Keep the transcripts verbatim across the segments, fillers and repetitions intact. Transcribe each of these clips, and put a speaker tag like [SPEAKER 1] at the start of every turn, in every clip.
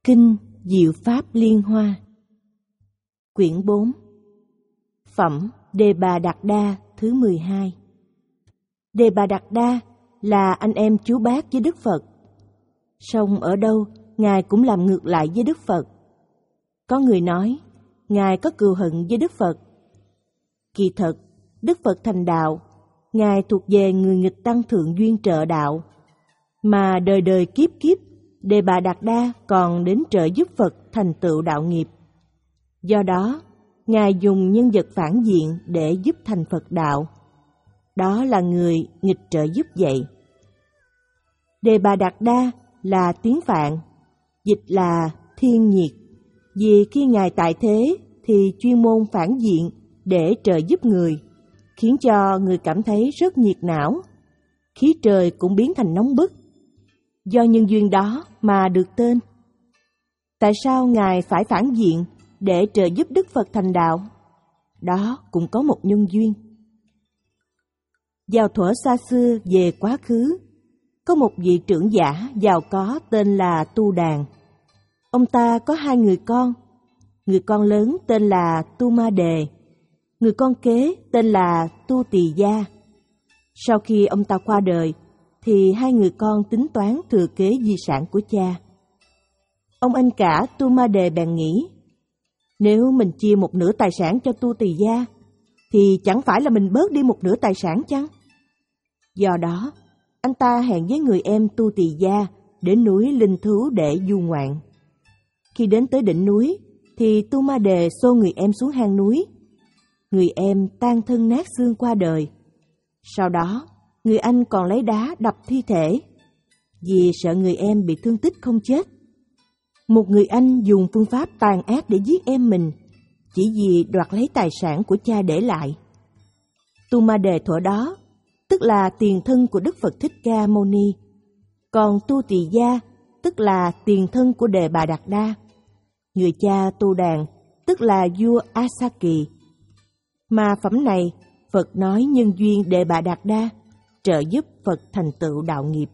[SPEAKER 1] Kinh Diệu Pháp Liên Hoa. Quyển bốn. Phẩm Đề Bà Đạt Đa thứ mười hai. Đề Bà Đạt Đa là anh em chú bác với Đức Phật. Song ở đâu, Ngài cũng làm ngược lại với Đức Phật. Có người nói, Ngài có cừu hận với Đức Phật. Kỳ thật, Đức Phật thành đạo, Ngài thuộc về người nghịch tăng thượng duyên trợ đạo, mà đời đời kiếp kiếp, Đề Bà Đạt Đa còn đến trợ giúp Phật thành tựu đạo nghiệp. Do đó, Ngài dùng nhân vật phản diện để giúp thành Phật đạo. Đó là người nghịch trợ giúp vậy. Đề Bà Đạt Đa là tiếng Phạn, dịch là thiên nhiệt, vì khi Ngài tại thế thì chuyên môn phản diện để trợ giúp người, khiến cho người cảm thấy rất nhiệt não, khí trời cũng biến thành nóng bức. Do nhân duyên đó mà được tên. Tại sao Ngài phải phản diện để trợ giúp Đức Phật thành đạo? Đó cũng có một nhân duyên. Vào thuở xa xưa về quá khứ, có một vị trưởng giả giàu có tên là Tu Đàn. Ông ta có hai người con. Người con lớn tên là Tu Ma Đề, người con kế tên là Tu Tỳ Gia. Sau khi ông ta qua đời, thì hai người con tính toán thừa kế di sản của cha. Ông anh cả Tu Ma Đề bèn nghĩ, nếu mình chia một nửa tài sản cho Tu Tỳ Gia, thì chẳng phải là mình bớt đi một nửa tài sản chăng? Do đó, anh ta hẹn với người em Tu Tỳ Gia đến núi Linh Thú để du ngoạn. Khi đến tới đỉnh núi, thì Tu Ma Đề xô người em xuống hang núi. Người em tan thân nát xương qua đời. Sau đó, người anh còn lấy đá đập thi thể, vì sợ người em bị thương tích không chết. Một người anh dùng phương pháp tàn ác để giết em mình, chỉ vì đoạt lấy tài sản của cha để lại. Tu Ma Đề thuở đó, tức là tiền thân của Đức Phật Thích Ca Mâu Ni, còn Tu Tỳ Gia, tức là tiền thân của Đề Bà Đạt Đa. Người cha Tu Đàn, tức là vua Asa Kỳ. Mà phẩm này, Phật nói nhân duyên Đề Bà Đạt Đa trợ giúp Phật thành tựu đạo nghiệp.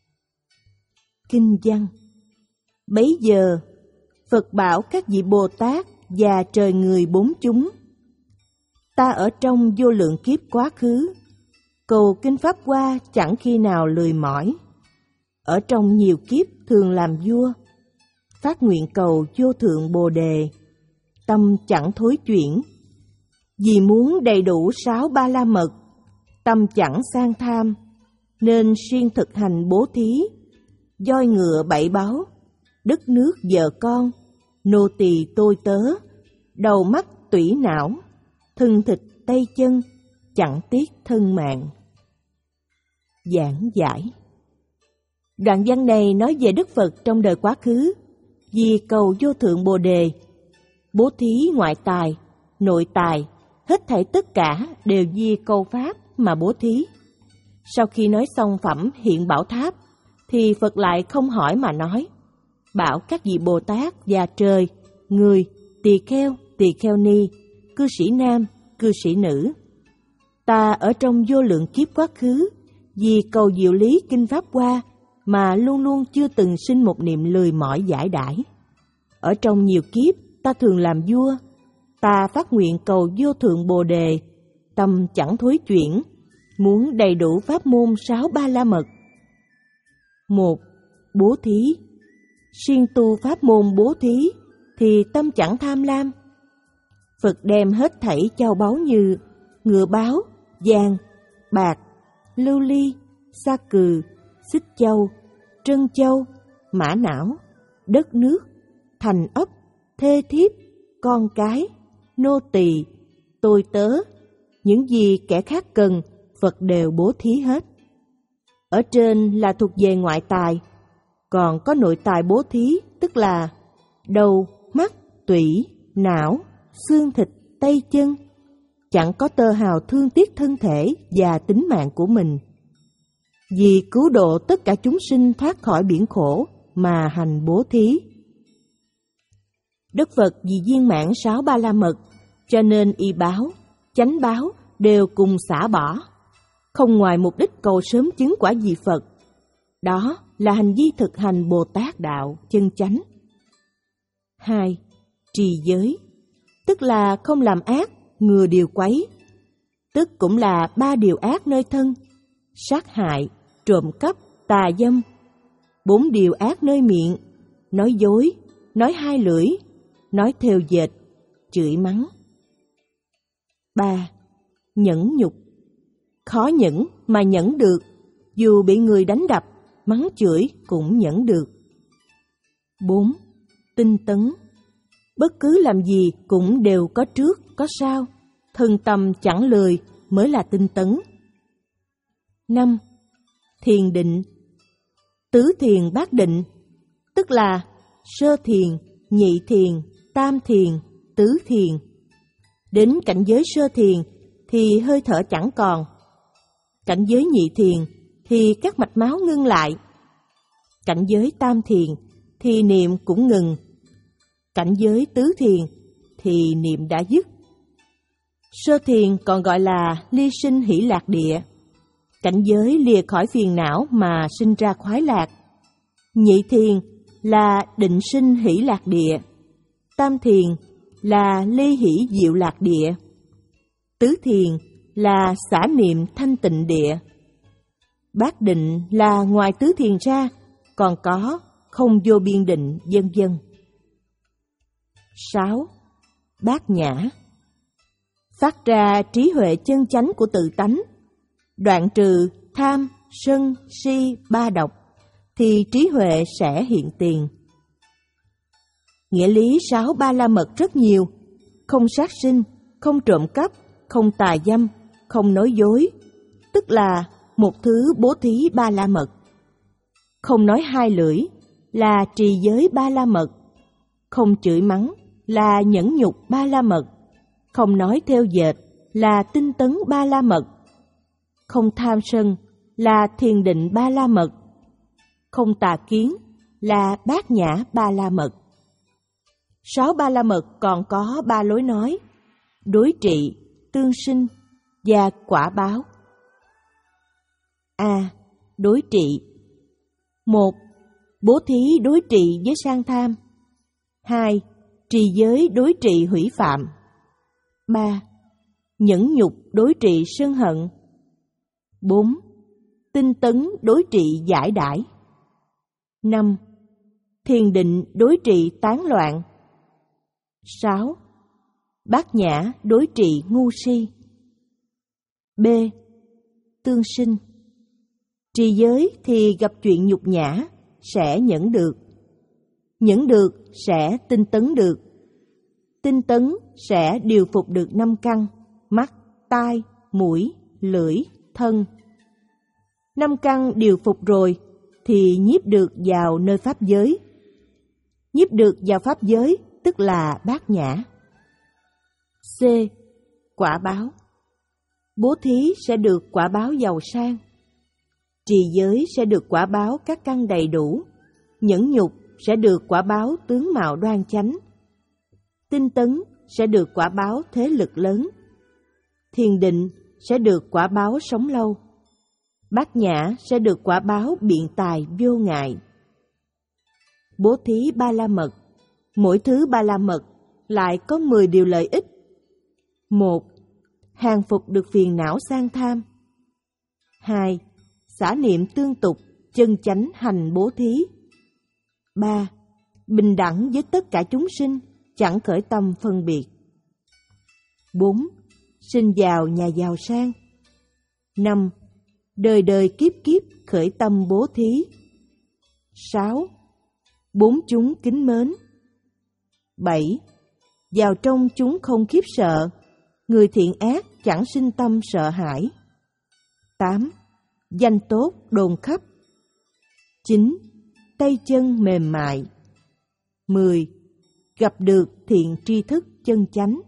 [SPEAKER 1] Kinh văn. Bấy giờ, Phật bảo các vị Bồ Tát và trời người bốn chúng: Ta ở trong vô lượng kiếp quá khứ, cầu kinh pháp hoa chẳng khi nào lười mỏi. Ở trong nhiều kiếp thường làm vua, phát nguyện cầu vô thượng Bồ Đề, tâm chẳng thối chuyển. Vì muốn đầy đủ sáu ba la mật, tâm chẳng sang tham, nên siêng thực hành bố thí, voi ngựa bảy báu, đất nước vợ con, nô tỳ tôi tớ, đầu mắt tủy não, thân thịt tay chân, chẳng tiếc thân mạng. Giảng giải. Đoạn văn này nói về Đức Phật trong đời quá khứ, vì cầu vô thượng Bồ Đề, bố thí ngoại tài, nội tài, hết thảy tất cả đều vì câu pháp mà bố thí. Sau khi nói xong phẩm hiện bảo tháp, thì Phật lại không hỏi mà nói, bảo các vị Bồ Tát và trời, người, tỳ kheo, tỳ kheo ni, cư sĩ nam, cư sĩ nữ: Ta ở trong vô lượng kiếp quá khứ, vì cầu diệu lý kinh pháp hoa mà luôn luôn chưa từng sinh một niệm lười mỏi giải đãi. Ở trong nhiều kiếp ta thường làm vua, ta phát nguyện cầu vô thượng Bồ Đề, tâm chẳng thối chuyển, muốn đầy đủ pháp môn sáu ba la mật. Một. Bố thí. Siêng tu pháp môn bố thí thì tâm chẳng tham lam. Phật đem hết thảy châu báu như ngựa báo, vàng, bạc, lưu ly, sa cừ, xích châu, trân châu, mã não, đất nước, thành ấp, thê thiếp, con cái, nô tỳ, tôi tớ, những gì kẻ khác cần, Phật đều bố thí hết. Ở trên là thuộc về ngoại tài, còn có nội tài bố thí, tức là đầu, mắt, tủy, não, xương thịt, tay chân, chẳng có tơ hào thương tiếc thân thể và tính mạng của mình, vì cứu độ tất cả chúng sinh thoát khỏi biển khổ mà hành bố thí. Đức Phật vì viên mãn sáu ba la mật, cho nên y báo, chánh báo đều cùng xả bỏ, không ngoài mục đích cầu sớm chứng quả vị Phật. Đó là hành vi thực hành Bồ Tát đạo chân chánh. Hai, trì giới, tức là không làm ác, ngừa điều quấy, tức cũng là ba điều ác nơi thân: sát hại, trộm cắp, tà dâm. Bốn điều ác nơi miệng: nói dối, nói hai lưỡi, nói thêu dệt, chửi mắng. Ba, nhẫn nhục, khó nhẫn mà nhẫn được, dù bị người đánh đập, mắng chửi cũng nhẫn được. Bốn, tinh tấn, bất cứ làm gì cũng đều có trước, có sau, thân tâm chẳng lười mới là tinh tấn. Năm, thiền định, tứ thiền bát định, tức là sơ thiền, nhị thiền, tam thiền, tứ thiền. Đến cảnh giới sơ thiền thì hơi thở chẳng còn. Cảnh giới nhị thiền thì các mạch máu ngưng lại. Cảnh giới tam thiền thì niệm cũng ngừng. Cảnh giới tứ thiền thì niệm đã dứt. Sơ thiền còn gọi là ly sinh hỷ lạc địa, cảnh giới lìa khỏi phiền não mà sinh ra khoái lạc. Nhị thiền là định sinh hỷ lạc địa. Tam thiền là ly hỷ diệu lạc địa. Tứ thiền là xả niệm thanh tịnh địa. Bát định là ngoài tứ thiền ra còn có không vô biên định, vân vân. Sáu, bát nhã, phát ra trí huệ chân chánh của tự tánh, đoạn trừ tham, sân, si, ba độc, thì trí huệ sẽ hiện tiền. Nghĩa lý sáu ba la mật rất nhiều: không sát sinh, không trộm cắp, không tà dâm, không nói dối, tức là một thứ bố thí ba la mật. Không nói hai lưỡi là trì giới ba la mật. Không chửi mắng là nhẫn nhục ba la mật. Không nói theo dệt là tinh tấn ba la mật. Không tham sân là thiền định ba la mật. Không tà kiến là bát nhã ba la mật. Sáu ba la mật còn có ba lối nói: đối trị, tương sinh và quả báo. A. Đối trị. Một. Bố thí đối trị với sang tham. Hai. Trì giới đối trị hủy phạm. Ba. Nhẫn nhục đối trị sân hận. Bốn. Tinh tấn đối trị giải đãi. Năm. Thiền định đối trị tán loạn. Sáu. Bát nhã đối trị ngu si. B. Tương sinh. Trì giới thì gặp chuyện nhục nhã sẽ nhẫn được. Nhẫn được sẽ tinh tấn được. Tinh tấn sẽ điều phục được năm căn: mắt, tai, mũi, lưỡi, thân. Năm căn điều phục rồi thì nhiếp được vào nơi pháp giới. Nhiếp được vào pháp giới tức là bát nhã. C. Quả báo. Bố thí sẽ được quả báo giàu sang. Trì giới sẽ được quả báo các căn đầy đủ. Nhẫn nhục sẽ được quả báo tướng mạo đoan chánh. Tinh tấn sẽ được quả báo thế lực lớn. Thiền định sẽ được quả báo sống lâu. Bát nhã sẽ được quả báo biện tài vô ngại. Bố thí ba la mật, mỗi thứ ba la mật lại có mười điều lợi ích. Một. Hàng phục được phiền não sang tham. Hai. Xả niệm tương tục, chân chánh hành bố thí. Ba. Bình đẳng với tất cả chúng sinh, chẳng khởi tâm phân biệt. Bốn. Sinh vào nhà giàu sang. Năm. Đời đời kiếp kiếp khởi tâm bố thí. Sáu. Bốn chúng kính mến. Bảy. Vào trong chúng không khiếp sợ, người thiện ác chẳng sinh tâm sợ hãi. Tám. Danh tốt đồn khắp. Chín. Tay chân mềm mại. Mười. Gặp được thiện tri thức chân chánh.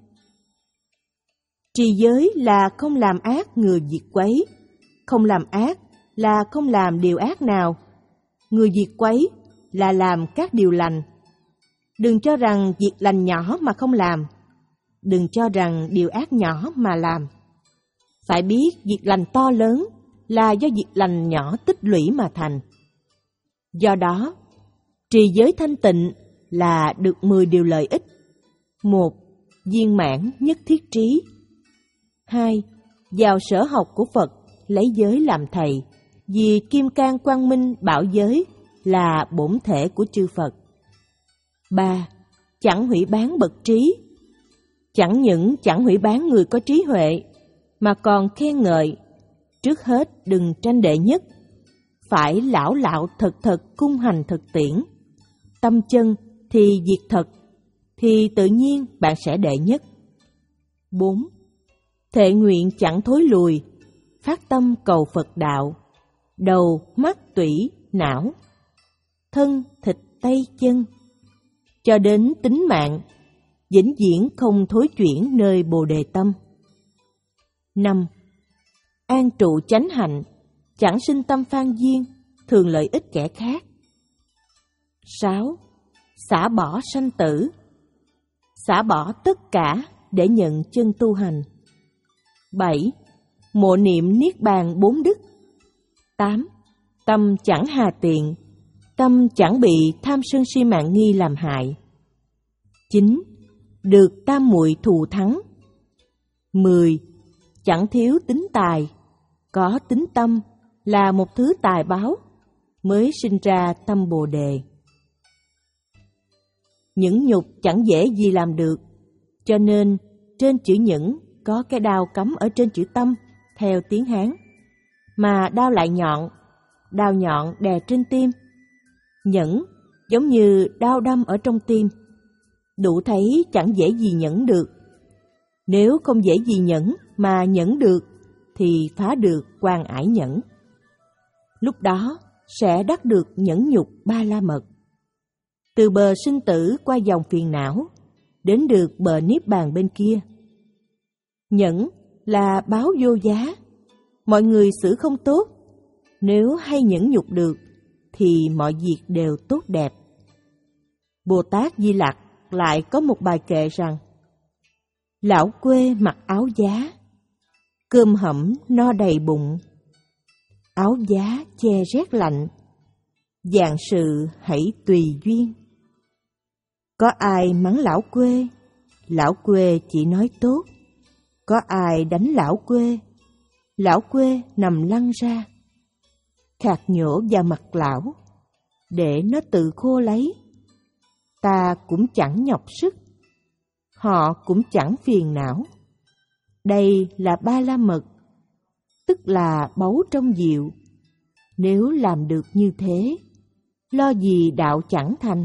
[SPEAKER 1] Trì giới là không làm ác người diệt quấy. Không làm ác là không làm điều ác nào. Người diệt quấy là làm các điều lành. Đừng cho rằng việc lành nhỏ mà không làm. Đừng cho rằng điều ác nhỏ mà làm. Phải biết việc lành to lớn là do việc lành nhỏ tích lũy mà thành. Do đó, trì giới thanh tịnh là được mười điều lợi ích. Một, viên mãn nhất thiết trí. Hai, vào sở học của Phật, lấy giới làm thầy, vì Kim Cang Quang Minh bảo giới là bổn thể của chư Phật. Ba, chẳng hủy bán bậc trí. Chẳng những chẳng hủy bán người có trí huệ, mà còn khen ngợi. Trước hết đừng tranh đệ nhất, phải lão lạo thật thật cung hành thực tiễn. Tâm chân thì diệt thật, thì tự nhiên bạn sẽ đệ nhất. Bốn, thệ nguyện chẳng thối lùi, phát tâm cầu Phật đạo. Đầu, mắt, tủy, não, thân, thịt, tay, chân, cho đến tính mạng, vĩnh viễn không thối chuyển nơi Bồ Đề tâm. Năm, an trụ chánh hạnh, chẳng sinh tâm phan duyên, thường lợi ích kẻ khác. Sáu, xả bỏ sanh tử, xả bỏ tất cả để nhận chân tu hành. Bảy, mộ niệm niết bàn bốn đức. Tám, tâm chẳng hà tiện, tâm chẳng bị tham sân si mạng nghi làm hại. Chín, được tam muội thù thắng. Mười, chẳng thiếu tính tài, có tính tâm là một thứ tài báu, mới sinh ra tâm Bồ Đề. Những nhục chẳng dễ gì làm được, cho nên trên chữ nhẫn có cái đao cắm ở trên chữ tâm theo tiếng Hán, mà đao lại nhọn, đao nhọn đè trên tim. Nhẫn giống như đao đâm ở trong tim, đủ thấy chẳng dễ gì nhẫn được. Nếu không dễ gì nhẫn mà nhẫn được, thì phá được quan ải nhẫn. Lúc đó sẽ đắc được nhẫn nhục ba la mật. Từ bờ sinh tử qua dòng phiền não, đến được bờ niết bàn bên kia. Nhẫn là báo vô giá, mọi người xử không tốt, nếu hay nhẫn nhục được, thì mọi việc đều tốt đẹp. Bồ Tát Di Lặc lại có một bài kệ rằng: lão quê mặc áo giá, cơm hẩm no đầy bụng. Áo giá che rét lạnh, vạn sự hãy tùy duyên. Có ai mắng lão quê, lão quê chỉ nói tốt. Có ai đánh lão quê, lão quê nằm lăn ra. Khạc nhổ vào mặt lão, để nó tự khô lấy. Ta cũng chẳng nhọc sức, họ cũng chẳng phiền não. Đây là ba la mật, tức là báu trong diệu. Nếu làm được như thế, lo gì đạo chẳng thành.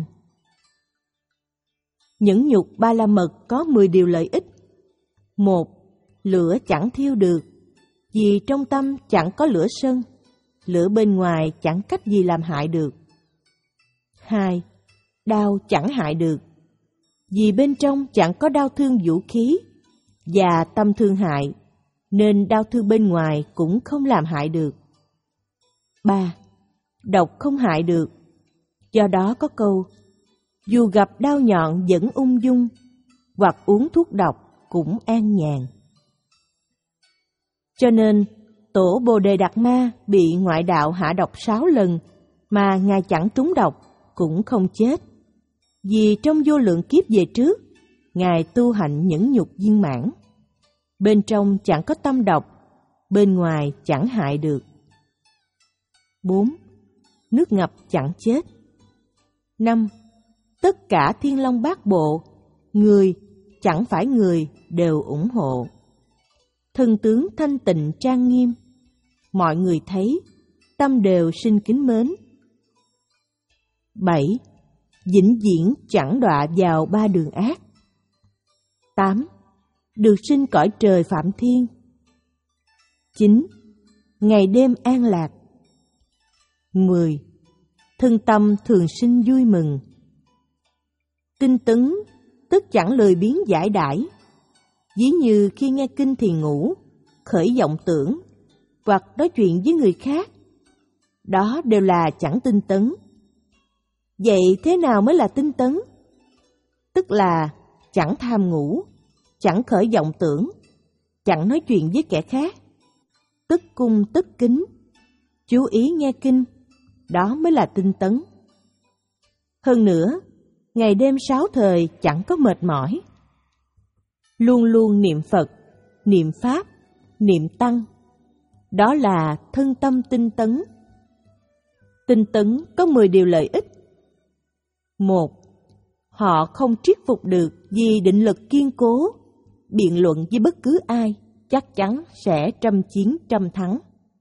[SPEAKER 1] Nhẫn nhục ba la mật có mười điều lợi ích. Một, lửa chẳng thiêu được, vì trong tâm chẳng có lửa sân, lửa bên ngoài chẳng cách gì làm hại được. Hai, đau chẳng hại được, vì bên trong chẳng có đau thương vũ khí, và tâm thương hại, nên đau thương bên ngoài cũng không làm hại được. Ba, độc không hại được, do đó có câu: dù gặp đau nhọn vẫn ung dung, hoặc uống thuốc độc cũng an nhàn. Cho nên, tổ Bồ Đề Đạt Ma bị ngoại đạo hạ độc sáu lần, mà Ngài chẳng trúng độc, cũng không chết. Vì trong vô lượng kiếp về trước, Ngài tu hạnh nhẫn nhục viên mãn. Bên trong chẳng có tâm độc, bên ngoài chẳng hại được. Bốn, nước ngập chẳng chết. Năm, tất cả thiên long bát bộ, người, chẳng phải người, đều ủng hộ. Thân tướng thanh tịnh trang nghiêm, mọi người thấy, tâm đều sinh kính mến. Bảy, vĩnh viễn chẳng đọa vào ba đường ác. Tám, được sinh cõi trời Phạm Thiên. Chín, ngày đêm an lạc. Mười, thân tâm thường sinh vui mừng. Tinh tấn, tức chẳng lười biếng giải đãi. Ví như khi nghe kinh thì ngủ, khởi vọng tưởng, hoặc nói chuyện với người khác. Đó đều là chẳng tinh tấn. Vậy thế nào mới là tinh tấn? Tức là chẳng tham ngủ, chẳng khởi vọng tưởng, chẳng nói chuyện với kẻ khác, tức cung tức kính, chú ý nghe kinh, đó mới là tinh tấn. Hơn nữa, ngày đêm sáu thời chẳng có mệt mỏi. Luôn luôn niệm Phật, niệm Pháp, niệm Tăng. Đó là thân tâm tinh tấn. Tinh tấn có mười điều lợi ích. Một, họ không thuyết phục được vì định lực kiên cố, biện luận với bất cứ ai, chắc chắn sẽ trăm chiến trăm thắng.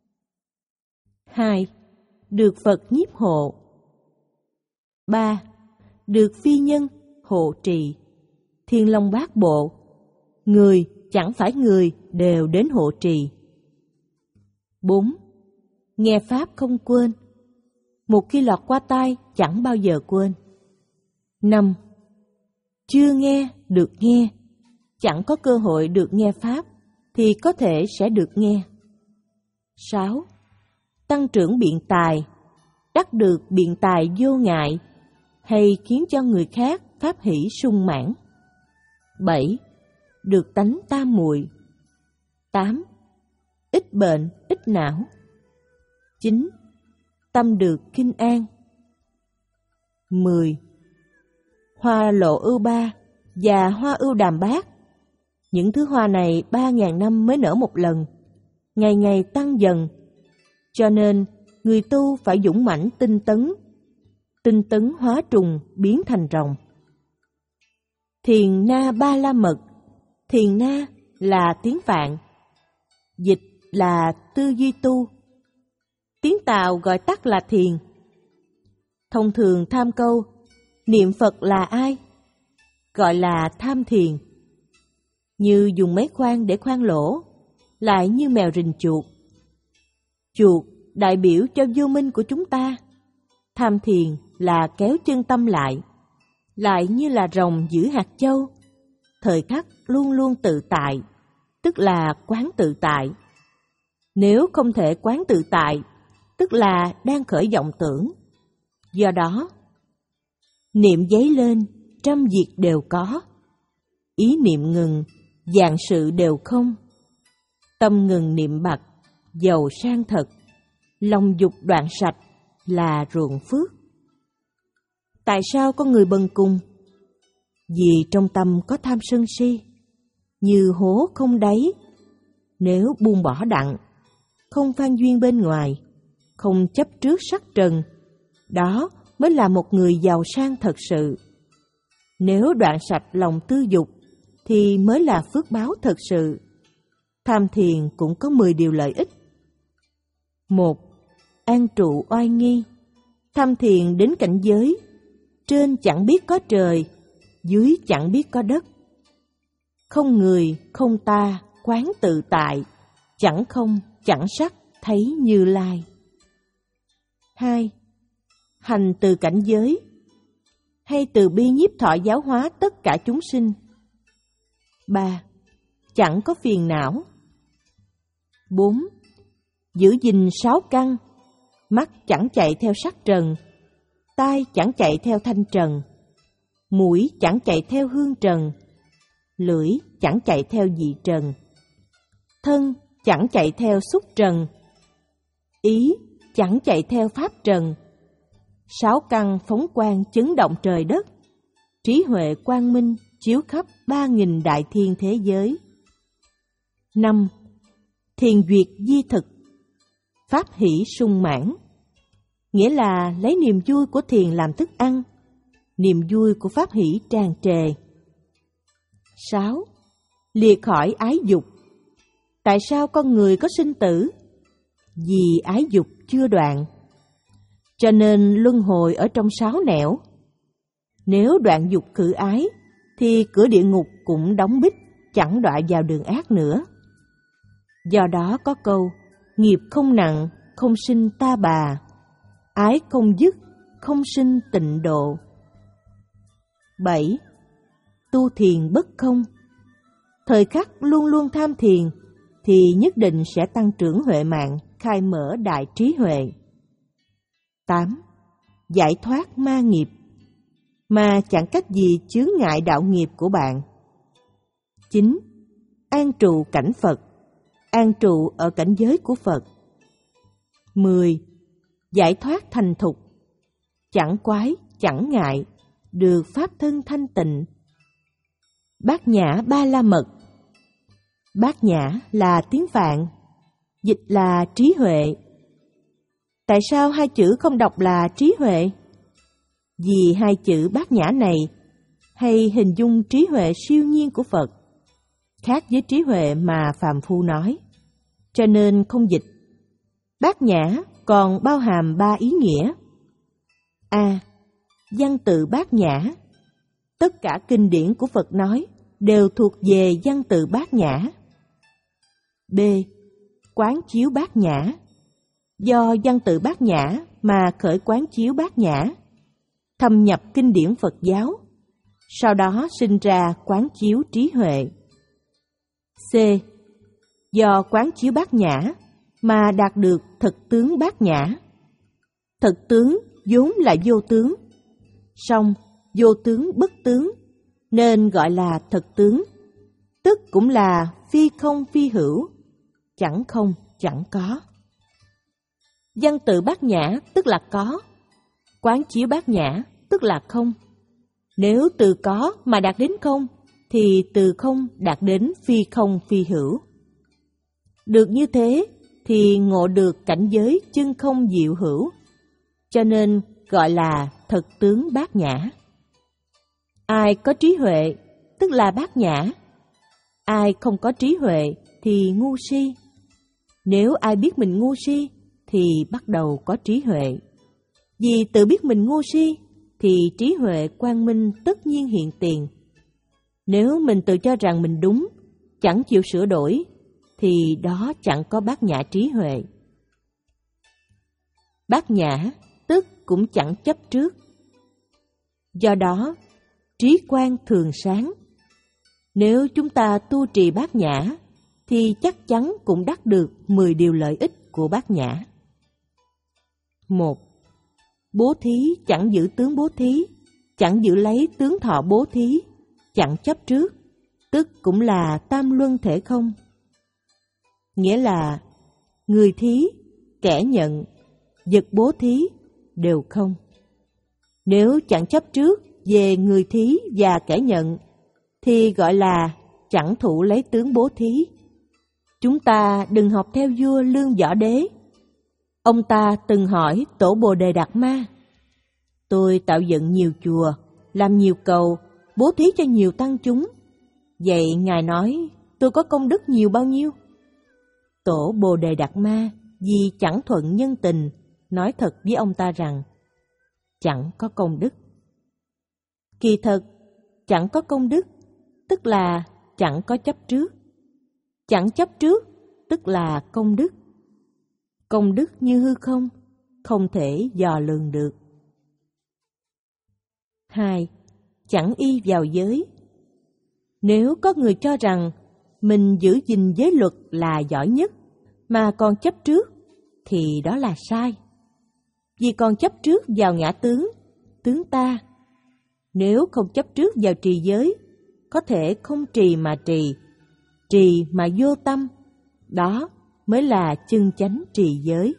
[SPEAKER 1] Hai, được Phật nhiếp hộ. Ba, được phi nhân hộ trì. Thiên Long Bát Bộ, người chẳng phải người đều đến hộ trì. Bốn, nghe Pháp không quên. Một khi lọt qua tai chẳng bao giờ quên. Năm, chưa nghe được nghe. Chẳng có cơ hội được nghe Pháp thì có thể sẽ được nghe. Sáu, tăng trưởng biện tài. Đắc được biện tài vô ngại, hay khiến cho người khác pháp hỷ sung mãn. Bảy, được tánh tam muội. Tám, ít bệnh, ít não. Chín, tâm được kinh an. Mười, hoa lộ ưu ba và hoa ưu đàm bát. Những thứ hoa này ba ngàn năm mới nở một lần, ngày ngày tăng dần. Cho nên, người tu phải dũng mãnh tinh tấn. Tinh tấn hóa trùng biến thành rồng. Thiền na ba la mật. Thiền na là tiếng Phạn, dịch là tư duy tu. Tiếng Tàu gọi tắt là thiền. Thông thường tham câu niệm Phật là ai, gọi là tham thiền. Như dùng máy khoan để khoan lỗ, lại như mèo rình chuột. Chuột đại biểu cho vô minh của chúng ta. Tham thiền là kéo chân tâm lại, lại như là rồng giữ hạt châu, thời khắc luôn luôn tự tại, tức là quán tự tại. Nếu không thể quán tự tại, tức là đang khởi vọng tưởng. Do đó, niệm dấy lên, trăm việc đều có. Ý niệm ngừng, vạn sự đều không. Tâm ngừng niệm bặt, giàu sang thật. Lòng dục đoạn sạch là ruộng phước. Tại sao con người bần cùng? Vì trong tâm có tham sân si, như hố không đáy. Nếu buông bỏ đặng, không phan duyên bên ngoài, không chấp trước sắc trần, đó mới là một người giàu sang thật sự. Nếu đoạn sạch lòng tư dục, thì mới là phước báo thật sự. Tham thiền cũng có mười điều lợi ích. Một, an trụ oai nghi. Tham thiền đến cảnh giới, trên chẳng biết có trời, dưới chẳng biết có đất. Không người, không ta, quán tự tại, chẳng không, chẳng sắc, thấy Như Lai. Hai, hành từ cảnh giới, hay từ bi nhiếp thọ giáo hóa tất cả chúng sinh. Ba, chẳng có phiền não. Bốn, giữ gìn sáu căn, mắt chẳng chạy theo sắc trần, tai chẳng chạy theo thanh trần, mũi chẳng chạy theo hương trần, lưỡi chẳng chạy theo vị trần, thân chẳng chạy theo xúc trần, ý chẳng chạy theo pháp trần. Sáu căn phóng quang chấn động trời đất, trí huệ quang minh chiếu khắp ba nghìn đại thiên thế giới. Năm, thiền duyệt di thực, pháp hỷ sung mãn, nghĩa là lấy niềm vui của thiền làm thức ăn, niềm vui của pháp hỷ tràn trề. Sáu, lìa khỏi ái dục. Tại sao con người có sinh tử? Vì ái dục chưa đoạn, cho nên luân hồi ở trong sáu nẻo. Nếu đoạn dục khử ái, thì cửa địa ngục cũng đóng bít, chẳng đọa vào đường ác nữa. Do đó có câu, nghiệp không nặng, không sinh ta bà, ái không dứt, không sinh tịnh độ. Bảy, tu thiền bất không. Thời khắc luôn luôn tham thiền, thì nhất định sẽ tăng trưởng huệ mạng, khai mở đại trí huệ. Tám, giải thoát ma nghiệp, mà chẳng cách gì chướng ngại đạo nghiệp của bạn. Chín, an trụ cảnh Phật, an trụ ở cảnh giới của Phật. Mười, giải thoát thành thục, chẳng quái, chẳng ngại, được pháp thân thanh tịnh. Bát nhã ba la mật. Bát nhã là tiếng Phạn, dịch là trí huệ. Tại sao hai chữ không đọc là trí huệ? Vì hai chữ bát nhã này hay hình dung trí huệ siêu nhiên của Phật, khác với trí huệ mà phàm phu nói, cho nên không dịch. Bát nhã còn bao hàm ba ý nghĩa. A. Văn tự bát nhã. Tất cả kinh điển của Phật nói đều thuộc về văn tự bát nhã. B. Quán chiếu bát nhã. Do văn tự bát nhã mà khởi quán chiếu bát nhã, thâm nhập kinh điển Phật giáo, sau đó sinh ra quán chiếu trí huệ. C. Do quán chiếu bát nhã mà đạt được thực tướng bát nhã. Thực tướng vốn là vô tướng, song vô tướng bất tướng nên gọi là thực tướng, tức cũng là phi không phi hữu, chẳng không chẳng có. Văn tự bát nhã tức là có, quán chiếu bát nhã tức là không. Nếu từ có mà đạt đến không, thì từ không đạt đến phi không phi hữu. Được như thế thì ngộ được cảnh giới chân không diệu hữu, cho nên gọi là thực tướng bát nhã. Ai có trí huệ tức là bát nhã, ai không có trí huệ thì ngu si. Nếu ai biết mình ngu si thì bắt đầu có trí huệ. Vì tự biết mình ngu si thì trí huệ quang minh tất nhiên hiện tiền. Nếu mình tự cho rằng mình đúng, chẳng chịu sửa đổi, thì đó chẳng có bát nhã trí huệ. Bát nhã tức cũng chẳng chấp trước. Do đó, trí quang thường sáng. Nếu chúng ta tu trì bát nhã, thì chắc chắn cũng đắc được mười điều lợi ích của bát nhã. Một. Bố thí chẳng giữ tướng bố thí, chẳng giữ lấy tướng thọ bố thí, chẳng chấp trước, tức cũng là tam luân thể không. Nghĩa là người thí, kẻ nhận, vật bố thí đều không. Nếu chẳng chấp trước về người thí và kẻ nhận, thì gọi là chẳng thụ lấy tướng bố thí. Chúng ta đừng học theo vua Lương Võ Đế. Ông ta từng hỏi Tổ Bồ Đề Đạt Ma: tôi tạo dựng nhiều chùa, làm nhiều cầu, bố thí cho nhiều tăng chúng. Vậy Ngài nói tôi có công đức nhiều bao nhiêu? Tổ Bồ Đề Đạt Ma vì chẳng thuận nhân tình, nói thật với ông ta rằng chẳng có công đức. Kỳ thật, chẳng có công đức tức là chẳng có chấp trước. Chẳng chấp trước tức là công đức. Công đức như hư không, không thể dò lường được. Hai. Chẳng y vào giới. Nếu có người cho rằng mình giữ gìn giới luật là giỏi nhất, mà còn chấp trước, thì đó là sai. Vì còn chấp trước vào ngã tướng, tướng ta. Nếu không chấp trước vào trì giới, có thể không trì mà trì, trì mà vô tâm, đó mới là chân chánh trì giới.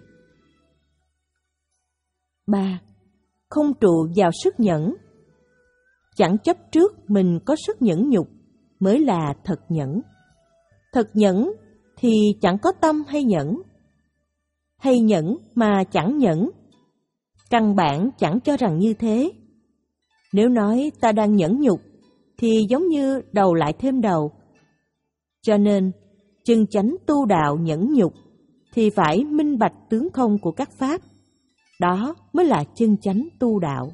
[SPEAKER 1] Ba. Không trụ vào sức nhẫn. Chẳng chấp trước mình có sức nhẫn nhục mới là thật nhẫn. Thật nhẫn thì chẳng có tâm hay nhẫn. Hay nhẫn mà chẳng nhẫn, căn bản chẳng cho rằng như thế. Nếu nói ta đang nhẫn nhục thì giống như đầu lại thêm đầu. Cho nên chân chánh tu đạo nhẫn nhục thì phải minh bạch tướng không của các pháp. Đó mới là chân chánh tu đạo.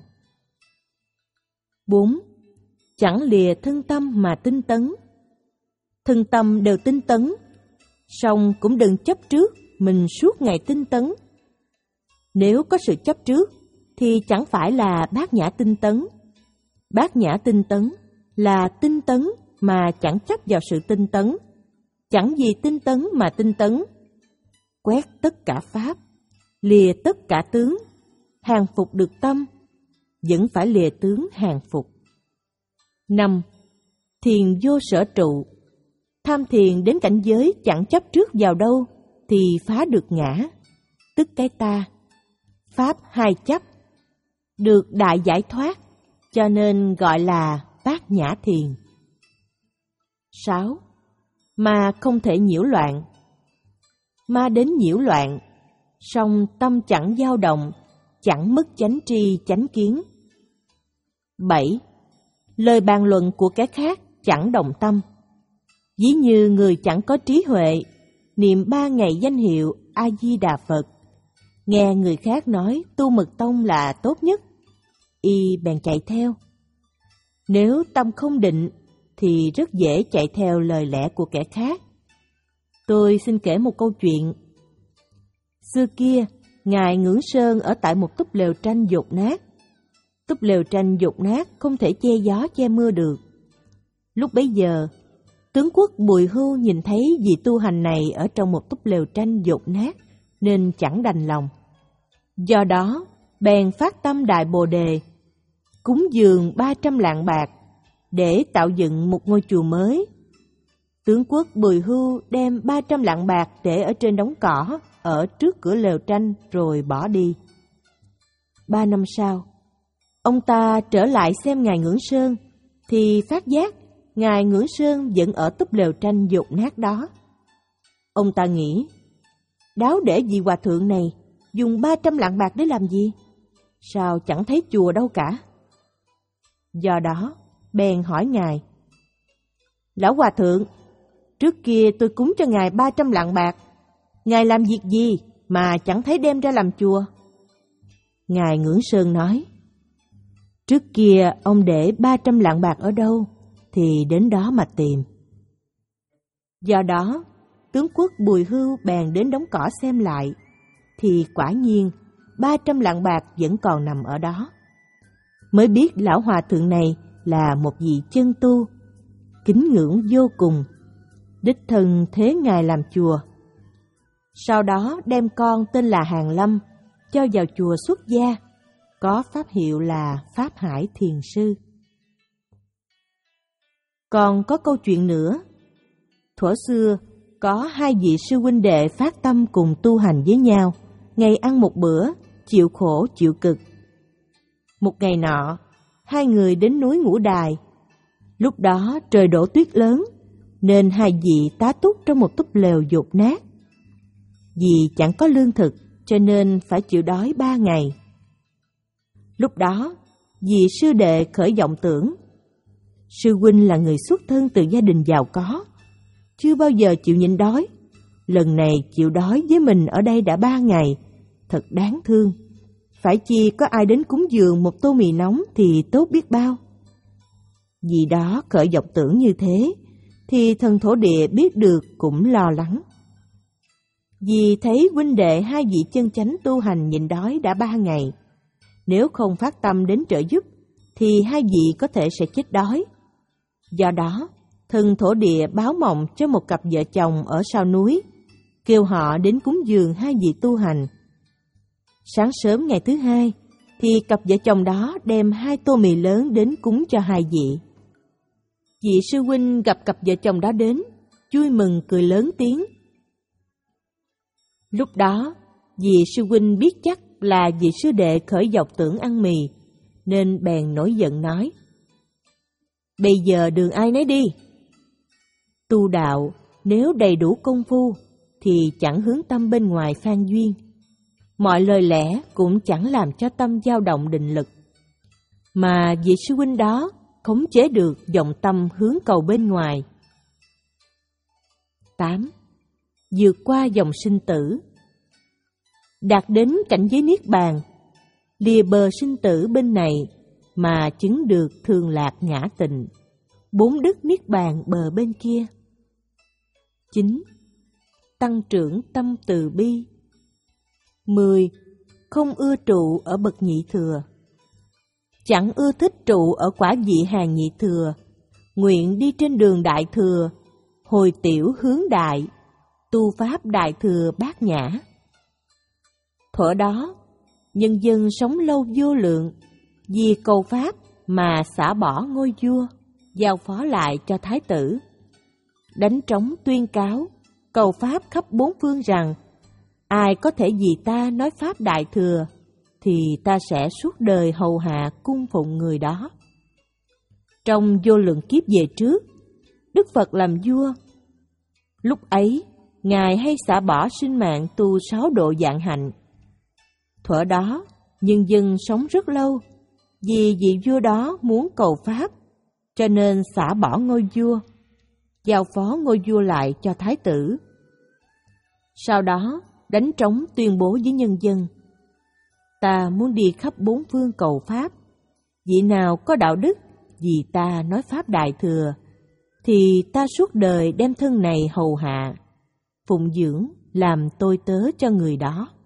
[SPEAKER 1] Bốn. Chẳng lìa thân tâm mà tinh tấn. Thân tâm đều tinh tấn, song cũng đừng chấp trước mình suốt ngày tinh tấn. Nếu có sự chấp trước thì chẳng phải là bát nhã tinh tấn. Bát nhã tinh tấn là tinh tấn mà chẳng chấp vào sự tinh tấn, chẳng vì tinh tấn mà tinh tấn. Quét tất cả pháp, lìa tất cả tướng, hàng phục được tâm, vẫn phải lìa tướng hàng phục. Năm. Thiền vô sở trụ. Tham thiền đến cảnh giới chẳng chấp trước vào đâu thì phá được ngã, tức cái ta. Pháp hai chấp, được đại giải thoát, cho nên gọi là Bát Nhã Thiền. sáu. Ma không thể nhiễu loạn. Ma đến nhiễu loạn, song tâm chẳng dao động, chẳng mất chánh tri chánh kiến. bảy. Lời bàn luận của cái khác chẳng động tâm. Ví như người chẳng có trí huệ, niệm ba ngày danh hiệu A-di-đà Phật, nghe người khác nói tu mật tông là tốt nhất, y bèn chạy theo. Nếu tâm không định thì rất dễ chạy theo lời lẽ của kẻ khác. Tôi xin kể một câu chuyện. Xưa kia, Ngài Ngưỡng Sơn ở tại một túp lều tranh dột nát. Túp lều tranh dột nát không thể che gió che mưa được. Lúc bấy giờ, tướng quốc Bùi Hưu nhìn thấy vị tu hành này ở trong một túp lều tranh dột nát nên chẳng đành lòng. Do đó, bèn phát tâm Đại Bồ Đề, cúng dường ba trăm lạng bạc để tạo dựng một ngôi chùa mới. Tướng quốc Bùi Hưu đem ba trăm lạng bạc để ở trên đống cỏ ở trước cửa lều tranh rồi bỏ đi. Ba năm sau, ông ta trở lại xem Ngài Ngưỡng Sơn thì phát giác Ngài Ngưỡng Sơn vẫn ở túp lều tranh dột nát đó. Ông ta nghĩ, đáo để vị hòa thượng này dùng ba trăm lạng bạc để làm gì? Sao chẳng thấy chùa đâu cả? Do đó, bèn hỏi Ngài, Lão Hòa Thượng, trước kia tôi cúng cho Ngài ba trăm lạng bạc, Ngài làm việc gì mà chẳng thấy đem ra làm chùa? Ngài Ngưỡng Sơn nói, trước kia ông để ba trăm lạng bạc ở đâu thì đến đó mà tìm. Do đó, tướng quốc Bùi Hưu bèn đến đống cỏ xem lại, thì quả nhiên ba trăm lạng bạc vẫn còn nằm ở đó. Mới biết lão hòa thượng này là một vị chân tu, kính ngưỡng vô cùng, đích thân thế Ngài làm chùa. Sau đó đem con tên là Hàn Lâm cho vào chùa xuất gia, có pháp hiệu là Pháp Hải Thiền Sư. Còn có câu chuyện nữa. Thuở xưa, có hai vị sư huynh đệ phát tâm cùng tu hành với nhau, ngày ăn một bữa, chịu khổ chịu cực. Một ngày nọ, hai người đến núi Ngũ Đài. Lúc đó trời đổ tuyết lớn, nên hai vị tá túc trong một túp lều dột nát. Vì chẳng có lương thực, cho nên phải chịu đói ba ngày. Lúc đó, vị sư đệ khởi vọng tưởng, sư huynh là người xuất thân từ gia đình giàu có, chưa bao giờ chịu nhịn đói. Lần này chịu đói với mình ở đây đã ba ngày, thật đáng thương. Phải chi có ai đến cúng dường một tô mì nóng thì tốt biết bao. Vì đó khởi vọng tưởng như thế, thì thần thổ địa biết được cũng lo lắng. Vì thấy huynh đệ hai vị chân chánh tu hành nhịn đói đã ba ngày, nếu không phát tâm đến trợ giúp, thì hai vị có thể sẽ chết đói. Do đó, thần thổ địa báo mộng cho một cặp vợ chồng ở sau núi, kêu họ đến cúng dường hai vị tu hành. Sáng sớm ngày thứ hai, thì cặp vợ chồng đó đem hai tô mì lớn đến cúng cho hai vị. Vị sư huynh gặp cặp vợ chồng đó đến, vui mừng cười lớn tiếng. Lúc đó, vị sư huynh biết chắc là vị sư đệ khởi vọng tưởng ăn mì, nên bèn nổi giận nói, bây giờ đường ai nấy đi. Tu đạo nếu đầy đủ công phu thì chẳng hướng tâm bên ngoài phan duyên, mọi lời lẽ cũng chẳng làm cho tâm dao động định lực. Mà vị sư huynh đó khống chế được vọng tâm hướng cầu bên ngoài. tám. Vượt qua dòng sinh tử. Đạt đến cảnh giới niết bàn, lìa bờ sinh tử bên này mà chứng được thường lạc ngã tịnh, bốn đức niết bàn bờ bên kia. chín. Tăng trưởng tâm từ bi. mười. Không ưa trụ ở bậc nhị thừa. Chẳng ưa thích trụ ở quả vị hàng nhị thừa, nguyện đi trên đường đại thừa, hồi tiểu hướng đại, tu pháp đại thừa bát nhã. Thuở đó, nhân dân sống lâu vô lượng, vì cầu pháp mà xả bỏ ngôi vua, giao phó lại cho thái tử. Đánh trống tuyên cáo, cầu pháp khắp bốn phương rằng, ai có thể vì ta nói pháp đại thừa, thì ta sẽ suốt đời hầu hạ cung phụng người đó. Trong vô lượng kiếp về trước, Đức Phật làm vua. Lúc ấy, Ngài hay xả bỏ sinh mạng tu sáu độ vạn hạnh. Thuở đó, nhân dân sống rất lâu, vì vị vua đó muốn cầu Pháp, cho nên xả bỏ ngôi vua, giao phó ngôi vua lại cho Thái tử. Sau đó, đánh trống tuyên bố với nhân dân: ta muốn đi khắp bốn phương cầu Pháp, vị nào có đạo đức vì ta nói Pháp Đại Thừa, thì ta suốt đời đem thân này hầu hạ, phụng dưỡng, làm tôi tớ cho người đó.